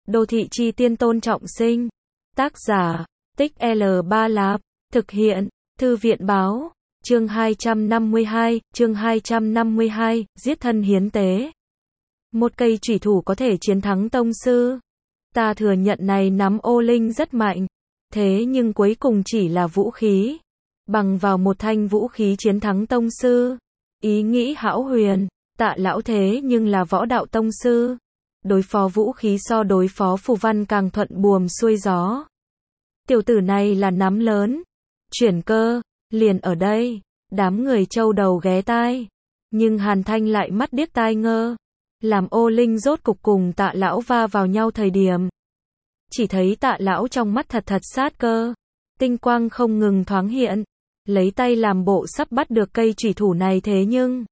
Đô thị chi tiên Tôn Trọng Sinh. Tác giả, Tích L3 Lạp. Thực hiện, Thư viện Báo. Chương 252, giết thân hiến tế. Một cây chủy thủ có thể chiến thắng tông sư. Ta thừa nhận này nắm ô linh rất mạnh. Thế nhưng cuối cùng chỉ là vũ khí. Bằng vào một thanh vũ khí chiến thắng tông sư. Ý nghĩ hão huyền, Tạ lão thế nhưng là võ đạo tông sư. Đối phó vũ khí so đối phó phù văn càng thuận buồm xuôi gió. Tiểu tử này là nắm lớn. Chuyển cơ, liền ở đây. Đám người châu đầu ghé tai. Nhưng Hàn Thanh lại mắt điếc tai ngơ. Làm ô linh rốt cục cùng Tạ lão va vào nhau thời điểm. Chỉ thấy Tạ lão trong mắt thật sát cơ. Tinh quang không ngừng thoáng hiện. Lấy tay làm bộ sắp bắt được cây chủy thủ này, thế nhưng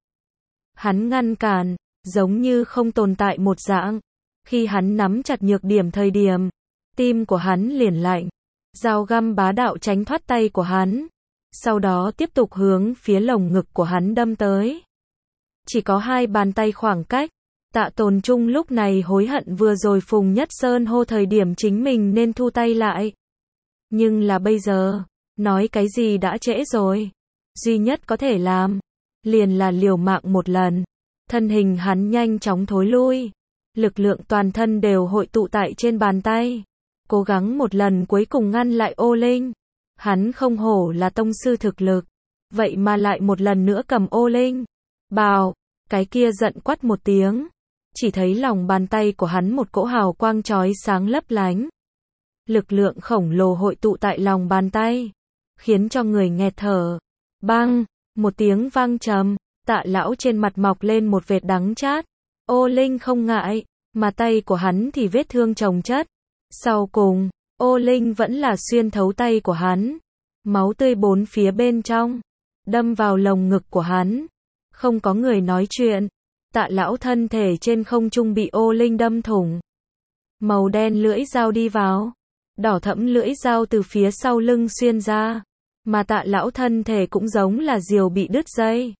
hắn ngăn cản, giống như không tồn tại một dạng. Khi hắn nắm chặt nhược điểm thời điểm, tim của hắn liền lạnh. Dao găm bá đạo tránh thoát tay của hắn. Sau đó tiếp tục hướng phía lồng ngực của hắn đâm tới. Chỉ có 2 bàn tay khoảng cách. Tạ Tồn Trung lúc này hối hận vừa rồi Phùng Nhất Sơn hô thời điểm chính mình nên thu tay lại. Nhưng là bây giờ, nói cái gì đã trễ rồi. Duy nhất có thể làm, liền là liều mạng một lần. Thân hình hắn nhanh chóng thối lui. Lực lượng toàn thân đều hội tụ tại trên bàn tay. Cố gắng một lần cuối cùng ngăn lại ô linh. Hắn không hổ là tông sư thực lực. Vậy mà lại một lần nữa cầm ô linh. Bào, cái kia giận quát một tiếng. Chỉ thấy lòng bàn tay của hắn một cỗ hào quang chói sáng lấp lánh. Lực lượng khổng lồ hội tụ tại lòng bàn tay. Khiến cho người nghẹt thở. Bang, một tiếng vang trầm. Tạ lão trên mặt mọc lên một vệt đắng chát. Ô linh không ngại, mà tay của hắn thì vết thương chồng chất. Sau cùng, ô linh vẫn là xuyên thấu tay của hắn. Máu tươi bốn phía bên trong. Đâm vào lồng ngực của hắn. Không có người nói chuyện. Tạ lão thân thể trên không trung bị ô linh đâm thủng. Màu đen lưỡi dao đi vào. Đỏ thẫm lưỡi dao từ phía sau lưng xuyên ra. Mà Tạ lão thân thể cũng giống là diều bị đứt dây.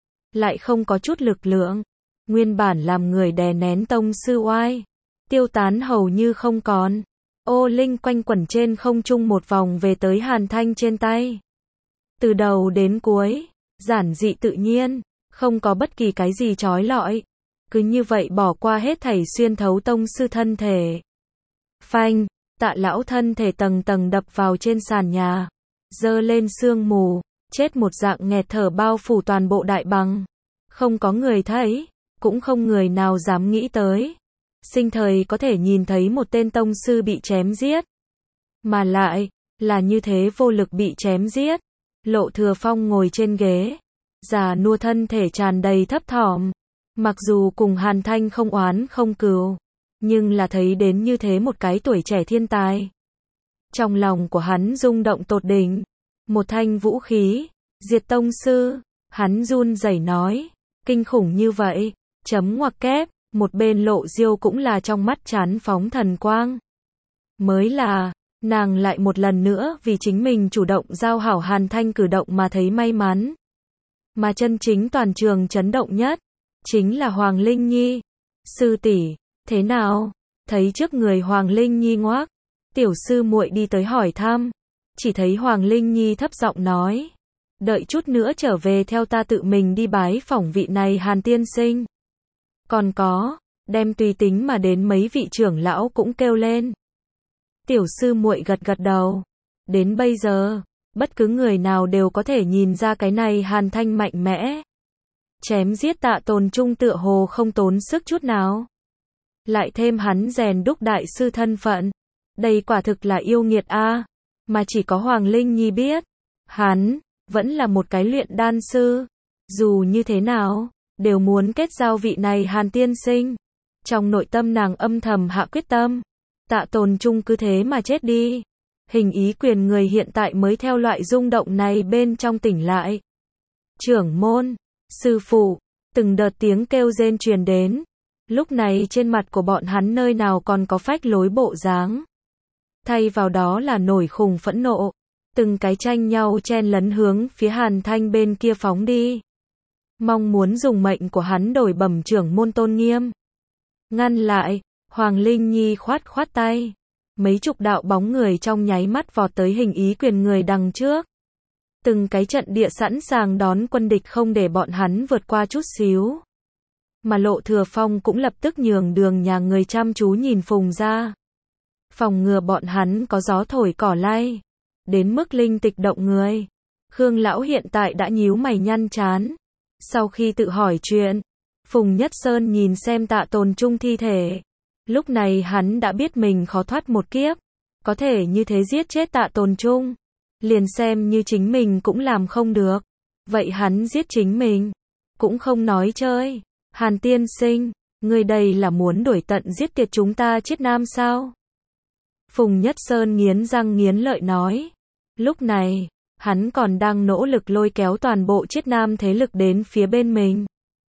Lại không có chút lực lượng. Nguyên bản làm người đè nén tông sư oai. Tiêu tán hầu như không còn. Ô linh quanh quẩn trên không trung một vòng về tới Hàn Thanh trên tay. Từ đầu đến cuối, giản dị tự nhiên, không có bất kỳ cái gì trói lọi. Cứ như vậy bỏ qua hết thảy xuyên thấu tông sư thân thể. Phanh, Tạ lão thân thể tầng tầng đập vào trên sàn nhà. Dơ lên sương mù, chết một dạng nghẹt thở bao phủ toàn bộ đại bằng. Không có người thấy, cũng không người nào dám nghĩ tới. Sinh thời có thể nhìn thấy một tên tông sư bị chém giết. Mà lại, là như thế vô lực bị chém giết. Lộ Thừa Phong ngồi trên ghế. Già nua thân thể tràn đầy thấp thỏm. Mặc dù cùng Hàn Thanh không oán không cừu. Nhưng là thấy đến như thế một cái tuổi trẻ thiên tài. Trong lòng của hắn rung động tột đỉnh. Một thanh vũ khí. Diệt tông sư. Hắn run rẩy nói. Kinh khủng như vậy. Chấm ngoặc kép. Một bên Lộ Diêu cũng là trong mắt chán phóng thần quang. Mới là, nàng lại một lần nữa vì chính mình chủ động giao hảo Hàn Thanh cử động mà thấy may mắn. Mà chân chính toàn trường chấn động nhất, chính là Hoàng Linh Nhi. Sư tỷ, thế nào? Thấy trước người Hoàng Linh Nhi ngoác, tiểu sư muội đi tới hỏi thăm. Chỉ thấy Hoàng Linh Nhi thấp giọng nói. Đợi chút nữa trở về theo ta tự mình đi bái phỏng vị này Hàn tiên sinh. Còn có, đem tùy tính mà đến mấy vị trưởng lão cũng kêu lên. Tiểu sư muội gật gật đầu. Đến bây giờ, bất cứ người nào đều có thể nhìn ra cái này Hàn Thanh mạnh mẽ. Chém giết Tạ Tồn Trung tựa hồ không tốn sức chút nào. Lại thêm hắn rèn đúc đại sư thân phận. Đây quả thực là yêu nghiệt a, mà chỉ có Hoàng Linh Nhi biết. Hắn, vẫn là một cái luyện đan sư. Dù như thế nào, đều muốn kết giao vị này Hàn tiên sinh. Trong nội tâm nàng âm thầm hạ quyết tâm. Tạ Tồn Trung cứ thế mà chết đi. Hình ý quyền người hiện tại mới theo loại rung động này bên trong tỉnh lại. Trưởng môn, sư phụ, từng đợt tiếng kêu rên truyền đến. Lúc này trên mặt của bọn hắn nơi nào còn có phách lối bộ dáng. Thay vào đó là nổi khủng phẫn nộ. Từng cái tranh nhau chen lấn hướng phía Hàn Thanh bên kia phóng đi. Mong muốn dùng mệnh của hắn đổi bẩm trưởng môn tôn nghiêm. Ngăn lại, Hoàng Linh Nhi khoát khoát tay. Mấy chục đạo bóng người trong nháy mắt vọt tới hình ý quyền người đằng trước. Từng cái trận địa sẵn sàng đón quân địch không để bọn hắn vượt qua chút xíu. Mà Lộ Thừa Phong cũng lập tức nhường đường nhà người chăm chú nhìn Phùng gia. Phòng ngừa bọn hắn có gió thổi cỏ lay. Đến mức linh tịch động người. Khương lão hiện tại đã nhíu mày nhăn chán. Sau khi tự hỏi chuyện, Phùng Nhất Sơn nhìn xem Tạ Tồn Trung thi thể. Lúc này hắn đã biết mình khó thoát một kiếp. Có thể như thế giết chết Tạ Tồn Trung. Liền xem như chính mình cũng làm không được. Vậy hắn giết chính mình. Cũng không nói chơi. Hàn tiên sinh, người đây là muốn đuổi tận giết tiệt chúng ta Chiết Nam sao? Phùng Nhất Sơn nghiến răng nghiến lợi nói. Lúc này, hắn còn đang nỗ lực lôi kéo toàn bộ Chiết Nam thế lực đến phía bên mình.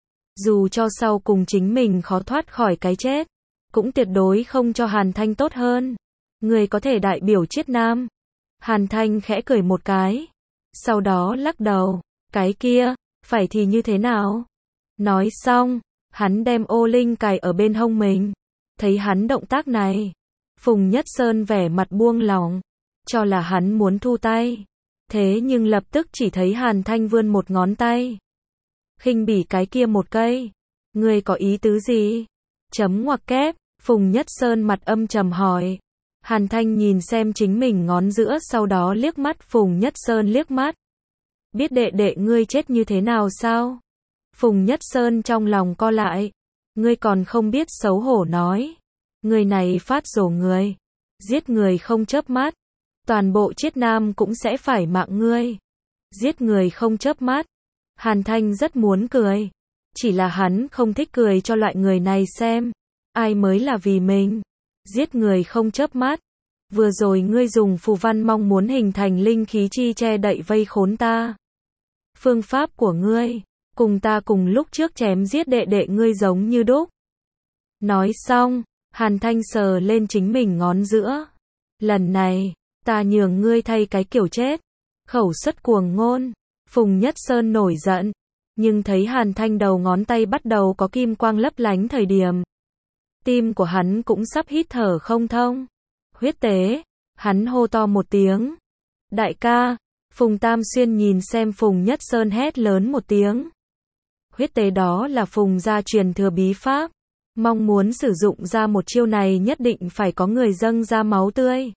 Dù cho sau cùng chính mình khó thoát khỏi cái chết, cũng tuyệt đối không cho Hàn Thanh tốt hơn. Người có thể đại biểu Chiết Nam. Hàn Thanh khẽ cười một cái. Sau đó lắc đầu. Cái kia, phải thì như thế nào? Nói xong, hắn đem ô linh cài ở bên hông mình. Thấy hắn động tác này, Phùng Nhất Sơn vẻ mặt buông lỏng, cho là hắn muốn thu tay. Thế nhưng lập tức chỉ thấy Hàn Thanh vươn một ngón tay. Khinh bỉ cái kia một cây. Ngươi có ý tứ gì? Chấm ngoặc kép, Phùng Nhất Sơn mặt âm trầm hỏi. Hàn Thanh nhìn xem chính mình ngón giữa, sau đó liếc mắt Phùng Nhất Sơn liếc mắt. Biết đệ đệ ngươi chết như thế nào sao? Phùng Nhất Sơn trong lòng co lại. Ngươi còn không biết xấu hổ nói. Người này phát rồ người. Giết người không chớp mắt. Toàn bộ Chiết Nam cũng sẽ phải mạng ngươi. Giết người không chớp mắt. Hàn Thanh rất muốn cười. Chỉ là hắn không thích cười cho loại người này xem. Ai mới là vì mình. Giết người không chớp mắt. Vừa rồi ngươi dùng phù văn mong muốn hình thành linh khí chi che đậy vây khốn ta. Phương pháp của ngươi, cùng ta cùng lúc trước chém giết đệ đệ ngươi giống như đúc. Nói xong, Hàn Thanh sờ lên chính mình ngón giữa. Lần này, ta nhường ngươi thay cái kiểu chết. Khẩu xuất cuồng ngôn. Phùng Nhất Sơn nổi giận. Nhưng thấy Hàn Thanh đầu ngón tay bắt đầu có kim quang lấp lánh thời điểm. Tim của hắn cũng sắp hít thở không thông. Huyết tế. Hắn hô to một tiếng. Đại ca. Phùng Tam Xuyên nhìn xem Phùng Nhất Sơn hét lớn một tiếng. Huyết tế đó là Phùng gia truyền thừa bí pháp. Mong muốn sử dụng ra một chiêu này nhất định phải có người dâng ra máu tươi.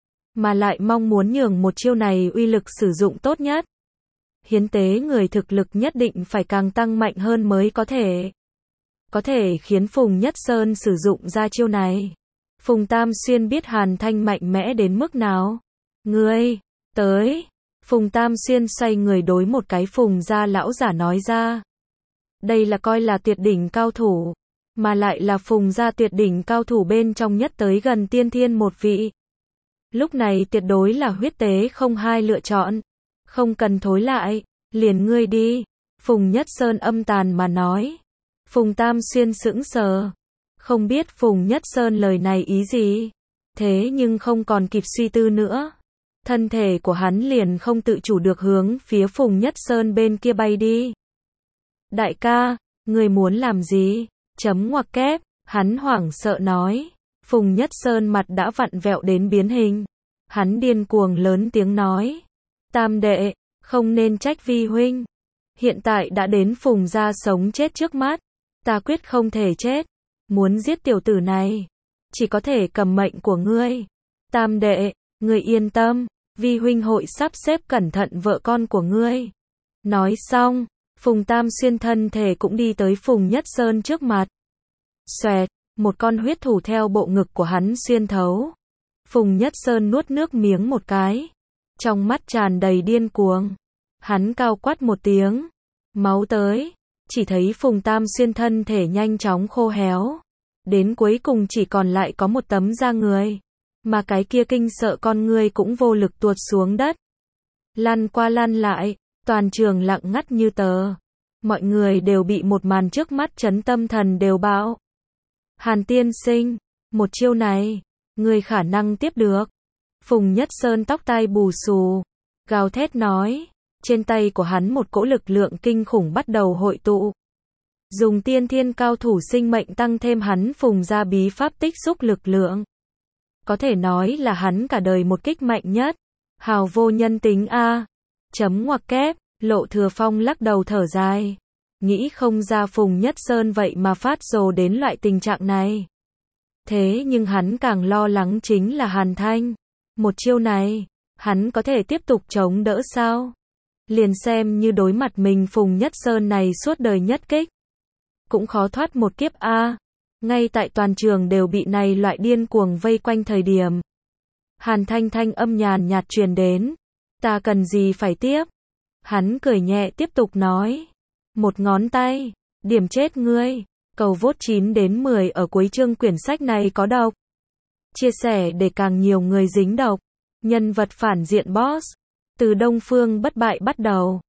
Mà lại mong muốn nhường một chiêu này uy lực sử dụng tốt nhất. Hiến tế người thực lực nhất định phải càng tăng mạnh hơn mới có thể. Có thể khiến Phùng Nhất Sơn sử dụng ra chiêu này. Phùng Tam Xuyên biết Hàn Thanh mạnh mẽ đến mức nào. Ngươi, tới. Phùng Tam Xuyên xoay người đối một cái Phùng gia lão giả nói ra. Đây là coi là tuyệt đỉnh cao thủ. Mà lại là Phùng gia tuyệt đỉnh cao thủ bên trong nhất tới gần tiên thiên một vị. Lúc này tuyệt đối là huyết tế không hai lựa chọn. Không cần thối lại, liền ngươi đi. Phùng Nhất Sơn âm tàn mà nói. Phùng Tam Xuyên sững sờ. Không biết Phùng Nhất Sơn lời này ý gì. Thế nhưng không còn kịp suy tư nữa. Thân thể của hắn liền không tự chủ được hướng phía Phùng Nhất Sơn bên kia bay đi. Đại ca, ngươi muốn làm gì? Chấm ngoặc kép, hắn hoảng sợ nói. Phùng Nhất Sơn mặt đã vặn vẹo đến biến hình. Hắn điên cuồng lớn tiếng nói. Tam đệ, không nên trách vi huynh. Hiện tại đã đến Phùng gia sống chết trước mắt. Ta quyết không thể chết. Muốn giết tiểu tử này. Chỉ có thể cầm mệnh của ngươi. Tam đệ, ngươi yên tâm. Vi huynh hội sắp xếp cẩn thận vợ con của ngươi. Nói xong, Phùng Tam Xuyên thân thể cũng đi tới Phùng Nhất Sơn trước mặt. Xoẹt, một con huyết thủ theo bộ ngực của hắn xuyên thấu. Phùng Nhất Sơn nuốt nước miếng một cái. Trong mắt tràn đầy điên cuồng. Hắn cao quát một tiếng. Máu tới. Chỉ thấy Phùng Tam Xuyên thân thể nhanh chóng khô héo. Đến cuối cùng chỉ còn lại có một tấm da người. Mà cái kia kinh sợ con người cũng vô lực tuột xuống đất. Lăn qua lăn lại, toàn trường lặng ngắt như tờ. Mọi người đều bị một màn trước mắt chấn tâm thần đều bão. Hàn tiên sinh, một chiêu này, người khả năng tiếp được. Phùng Nhất Sơn tóc tai bù xù, gào thét nói. Trên tay của hắn một cỗ lực lượng kinh khủng bắt đầu hội tụ. Dùng tiên thiên cao thủ sinh mệnh tăng thêm hắn phùng ra bí pháp tích xúc lực lượng. Có thể nói là hắn cả đời một kích mạnh nhất. Hào vô nhân tính a. Chấm ngoặc kép, Lộ Thừa Phong lắc đầu thở dài. Nghĩ không ra Phùng Nhất Sơn vậy mà phát rồ đến loại tình trạng này. Thế nhưng hắn càng lo lắng chính là Hàn Thanh. Một chiêu này, hắn có thể tiếp tục chống đỡ sao? Liền xem như đối mặt mình Phùng Nhất Sơn này suốt đời nhất kích. Cũng khó thoát một kiếp a. Ngay tại toàn trường đều bị này loại điên cuồng vây quanh thời điểm. Hàn Thanh thanh âm nhàn nhạt truyền đến. Ta cần gì phải tiếp? Hắn cười nhẹ tiếp tục nói. Một ngón tay, điểm chết ngươi. Cầu vote 9 đến 10 ở cuối chương quyển sách này có độc. Chia sẻ để càng nhiều người dính độc. Nhân vật phản diện boss. Từ Đông Phương bất bại bắt đầu.